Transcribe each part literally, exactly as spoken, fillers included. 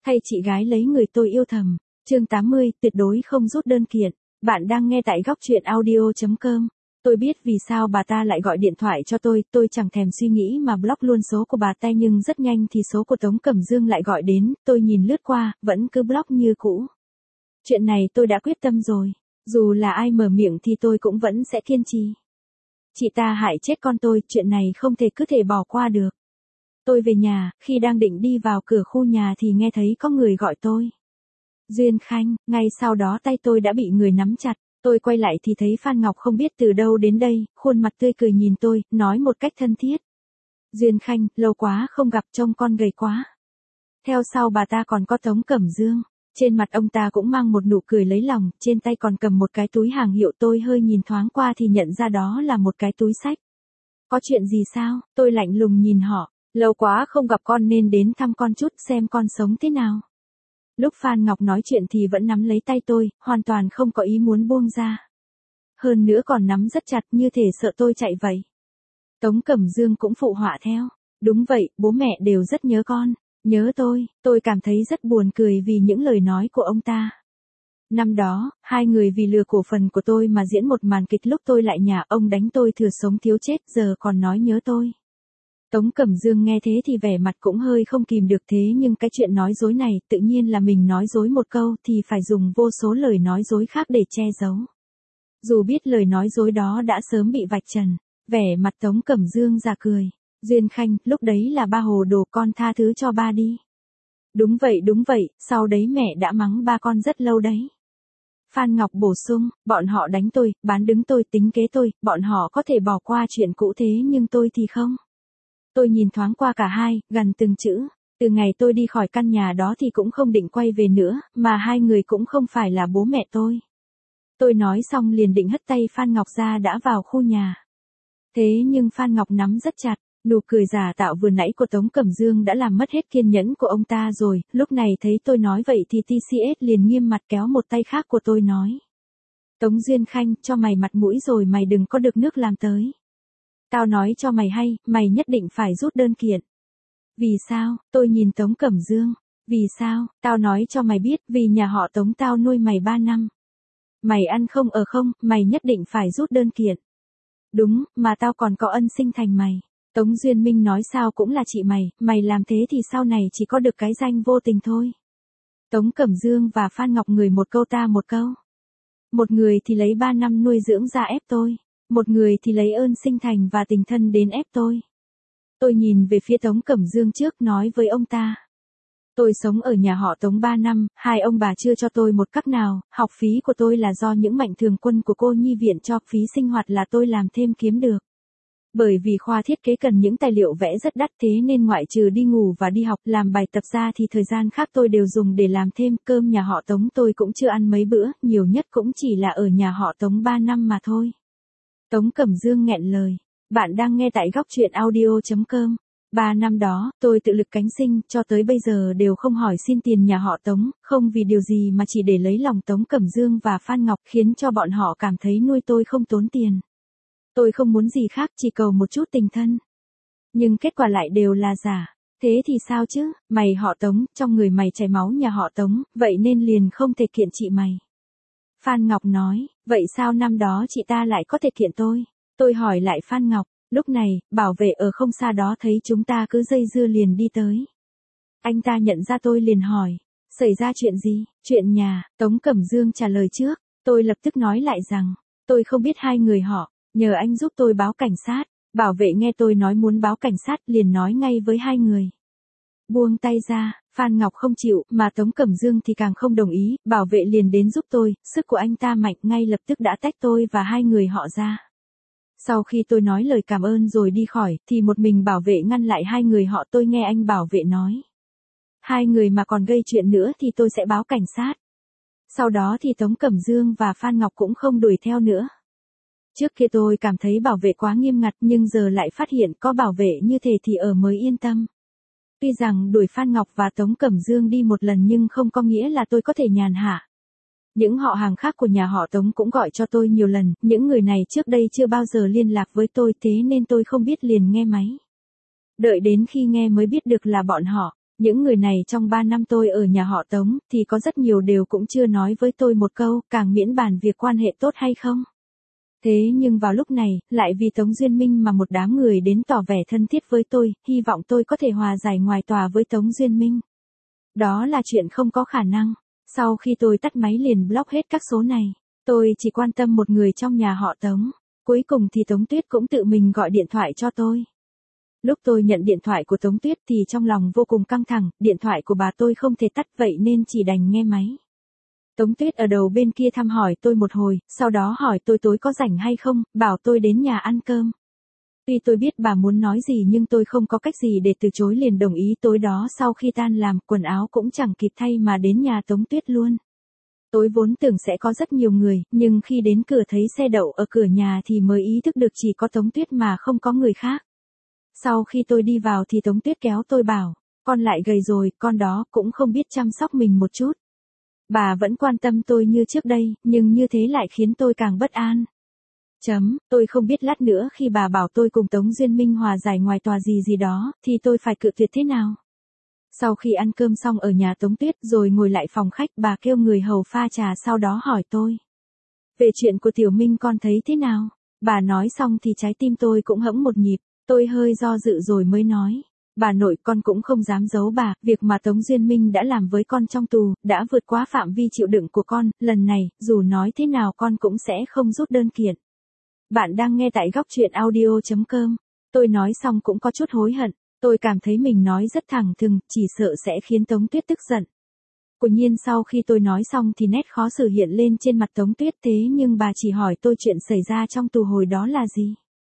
Thay chị gái lấy người tôi yêu thầm. Chương tám mươi, tuyệt đối không rút đơn kiện. Bạn đang nghe tại góc truyện audio chấm com. Tôi biết vì sao bà ta lại gọi điện thoại cho tôi, tôi chẳng thèm suy nghĩ mà block luôn số của bà ta, nhưng rất nhanh thì số của Tống Cẩm Dương lại gọi đến, tôi nhìn lướt qua, vẫn cứ block như cũ. Chuyện này tôi đã quyết tâm rồi, dù là ai mở miệng thì tôi cũng vẫn sẽ kiên trì. Chị ta hại chết con tôi, chuyện này không thể cứ thể bỏ qua được. Tôi về nhà, khi đang định đi vào cửa khu nhà thì nghe thấy có người gọi tôi. Duyên Khanh, ngay sau đó tay tôi đã bị người nắm chặt. Tôi quay lại thì thấy Phan Ngọc không biết từ đâu đến đây, khuôn mặt tươi cười nhìn tôi, nói một cách thân thiết. Duyên Khanh, lâu quá không gặp, trông con gầy quá. Theo sau bà ta còn có Tống Cẩm Dương. Trên mặt ông ta cũng mang một nụ cười lấy lòng, trên tay còn cầm một cái túi hàng hiệu. Tôi hơi nhìn thoáng qua thì nhận ra đó là một cái túi xách. Có chuyện gì sao? Tôi lạnh lùng nhìn họ. Lâu quá không gặp con nên đến thăm con chút xem con sống thế nào. Lúc Phan Ngọc nói chuyện thì vẫn nắm lấy tay tôi, hoàn toàn không có ý muốn buông ra. Hơn nữa còn nắm rất chặt như thể sợ tôi chạy vậy. Tống Cẩm Dương cũng phụ họa theo. Đúng vậy, bố mẹ đều rất nhớ con, nhớ tôi, tôi cảm thấy rất buồn cười vì những lời nói của ông ta. Năm đó, hai người vì lừa cổ phần của tôi mà diễn một màn kịch lúc tôi lại nhà, ông đánh tôi thừa sống thiếu chết, giờ còn nói nhớ tôi. Tống Cẩm Dương nghe thế thì vẻ mặt cũng hơi không kìm được, thế nhưng cái chuyện nói dối này tự nhiên là mình nói dối một câu thì phải dùng vô số lời nói dối khác để che giấu. Dù biết lời nói dối đó đã sớm bị vạch trần, vẻ mặt Tống Cẩm Dương già cười. Duyên Khanh, lúc đấy là ba hồ đồ, con tha thứ cho ba đi. Đúng vậy đúng vậy, sau đấy mẹ đã mắng ba con rất lâu đấy. Phan Ngọc bổ sung, bọn họ đánh tôi, bán đứng tôi, tính kế tôi, bọn họ có thể bỏ qua chuyện cũ thế nhưng tôi thì không. Tôi nhìn thoáng qua cả hai, gần từng chữ. Từ ngày tôi đi khỏi căn nhà đó thì cũng không định quay về nữa, mà hai người cũng không phải là bố mẹ tôi. Tôi nói xong liền định hất tay Phan Ngọc ra đã vào khu nhà. Thế nhưng Phan Ngọc nắm rất chặt, nụ cười giả tạo vừa nãy của Tống Cẩm Dương đã làm mất hết kiên nhẫn của ông ta rồi. Lúc này thấy tôi nói vậy thì tê xê ét liền nghiêm mặt kéo một tay khác của tôi nói. Tống Duyên Khanh, cho mày mặt mũi rồi mày đừng có được nước làm tới. Tao nói cho mày hay, mày nhất định phải rút đơn kiện. Vì sao? Tôi nhìn Tống Cẩm Dương. Vì sao? Tao nói cho mày biết, vì nhà họ Tống tao nuôi mày ba năm. Mày ăn không ở không, mày nhất định phải rút đơn kiện. Đúng, mà tao còn có ân sinh thành mày. Tống Duyên Minh nói sao cũng là chị mày, mày làm thế thì sau này chỉ có được cái danh vô tình thôi. Tống Cẩm Dương và Phan Ngọc người một câu ta một câu. Một người thì lấy ba năm nuôi dưỡng ra ép tôi. Một người thì lấy ơn sinh thành và tình thân đến ép tôi. Tôi nhìn về phía Tống Cẩm Dương trước nói với ông ta. Tôi sống ở nhà họ Tống ba năm, hai ông bà chưa cho tôi một cắc nào, học phí của tôi là do những mạnh thường quân của cô nhi viện cho, phí sinh hoạt là tôi làm thêm kiếm được. Bởi vì khoa thiết kế cần những tài liệu vẽ rất đắt, thế nên ngoại trừ đi ngủ và đi học làm bài tập ra thì thời gian khác tôi đều dùng để làm thêm. Cơm nhà họ Tống tôi cũng chưa ăn mấy bữa, nhiều nhất cũng chỉ là ở nhà họ Tống ba năm mà thôi. Tống Cẩm Dương nghẹn lời. Bạn đang nghe tại góc truyện audio chấm com. Ba năm đó, tôi tự lực cánh sinh, cho tới bây giờ đều không hỏi xin tiền nhà họ Tống, không vì điều gì mà chỉ để lấy lòng Tống Cẩm Dương và Phan Ngọc, khiến cho bọn họ cảm thấy nuôi tôi không tốn tiền. Tôi không muốn gì khác, chỉ cầu một chút tình thân. Nhưng kết quả lại đều là giả. Thế thì sao chứ, mày họ Tống, trong người mày chảy máu nhà họ Tống, vậy nên liền không thể kiện chị mày. Phan Ngọc nói, vậy sao năm đó chị ta lại có thể kiện tôi? Tôi hỏi lại Phan Ngọc, lúc này, bảo vệ ở không xa đó thấy chúng ta cứ dây dưa liền đi tới. Anh ta nhận ra tôi liền hỏi, xảy ra chuyện gì? Chuyện nhà, Tống Cẩm Dương trả lời trước, tôi lập tức nói lại rằng, tôi không biết hai người họ, nhờ anh giúp tôi báo cảnh sát. Bảo vệ nghe tôi nói muốn báo cảnh sát liền nói ngay với hai người. Buông tay ra, Phan Ngọc không chịu, mà Tống Cẩm Dương thì càng không đồng ý, bảo vệ liền đến giúp tôi, sức của anh ta mạnh, ngay lập tức đã tách tôi và hai người họ ra. Sau khi tôi nói lời cảm ơn rồi đi khỏi, thì một mình bảo vệ ngăn lại hai người họ. Tôi nghe anh bảo vệ nói. Hai người mà còn gây chuyện nữa thì tôi sẽ báo cảnh sát. Sau đó thì Tống Cẩm Dương và Phan Ngọc cũng không đuổi theo nữa. Trước kia tôi cảm thấy bảo vệ quá nghiêm ngặt, nhưng giờ lại phát hiện có bảo vệ như thế thì ở mới yên tâm. Tuy rằng đuổi Phan Ngọc và Tống Cẩm Dương đi một lần nhưng không có nghĩa là tôi có thể nhàn hạ. Những họ hàng khác của nhà họ Tống cũng gọi cho tôi nhiều lần, những người này trước đây chưa bao giờ liên lạc với tôi, thế nên tôi không biết liền nghe máy. Đợi đến khi nghe mới biết được là bọn họ. Những người này trong ba năm tôi ở nhà họ Tống thì có rất nhiều đều cũng chưa nói với tôi một câu, càng miễn bàn việc quan hệ tốt hay không. Thế nhưng vào lúc này, lại vì Tống Duyên Minh mà một đám người đến tỏ vẻ thân thiết với tôi, hy vọng tôi có thể hòa giải ngoài tòa với Tống Duyên Minh. Đó là chuyện không có khả năng. Sau khi tôi tắt máy liền block hết các số này. Tôi chỉ quan tâm một người trong nhà họ Tống. Cuối cùng thì Tống Tuyết cũng tự mình gọi điện thoại cho tôi. Lúc tôi nhận điện thoại của Tống Tuyết thì trong lòng vô cùng căng thẳng, điện thoại của bà tôi không thể tắt vậy nên chỉ đành nghe máy. Tống Tuyết ở đầu bên kia thăm hỏi tôi một hồi, sau đó hỏi tôi tối có rảnh hay không, bảo tôi đến nhà ăn cơm. Tuy tôi biết bà muốn nói gì nhưng tôi không có cách gì để từ chối liền đồng ý. Tối đó sau khi tan làm, quần áo cũng chẳng kịp thay mà đến nhà Tống Tuyết luôn. Tôi vốn tưởng sẽ có rất nhiều người, nhưng khi đến cửa thấy xe đậu ở cửa nhà thì mới ý thức được chỉ có Tống Tuyết mà không có người khác. Sau khi tôi đi vào thì Tống Tuyết kéo tôi bảo, con lại gầy rồi, con đó cũng không biết chăm sóc mình một chút. Bà vẫn quan tâm tôi như trước đây, nhưng như thế lại khiến tôi càng bất an. Chấm, tôi không biết lát nữa khi bà bảo tôi cùng Tống Duyên Minh hòa giải ngoài tòa gì gì đó, thì tôi phải cự tuyệt thế nào. Sau khi ăn cơm xong ở nhà Tống Tuyết rồi ngồi lại phòng khách, bà kêu người hầu pha trà sau đó hỏi tôi. Về chuyện của Tiểu Minh con thấy thế nào? Bà nói xong thì trái tim tôi cũng hẫng một nhịp, tôi hơi do dự rồi mới nói. Bà nội, con cũng không dám giấu bà, việc mà Tống Duyên Minh đã làm với con trong tù, đã vượt quá phạm vi chịu đựng của con, lần này, dù nói thế nào con cũng sẽ không rút đơn kiện. Bạn đang nghe tại góc truyện audio chấm com. Tôi nói xong cũng có chút hối hận, tôi cảm thấy mình nói rất thẳng thừng, chỉ sợ sẽ khiến Tống Tuyết tức giận. Quả nhiên sau khi tôi nói xong thì nét khó xử hiện lên trên mặt Tống Tuyết, thế nhưng bà chỉ hỏi tôi chuyện xảy ra trong tù hồi đó là gì.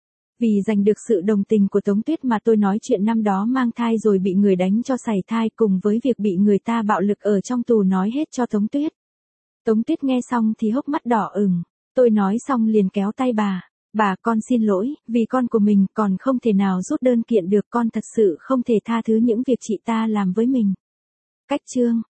Vì giành được sự đồng tình của Tống Tuyết mà tôi nói chuyện năm đó mang thai rồi bị người đánh cho sảy thai cùng với việc bị người ta bạo lực ở trong tù nói hết cho Tống Tuyết. Tống Tuyết nghe xong thì hốc mắt đỏ ửng, tôi nói xong liền kéo tay bà. Bà, con xin lỗi, vì con của mình còn không thể nào rút đơn kiện được, con thật sự không thể tha thứ những việc chị ta làm với mình. Cách chương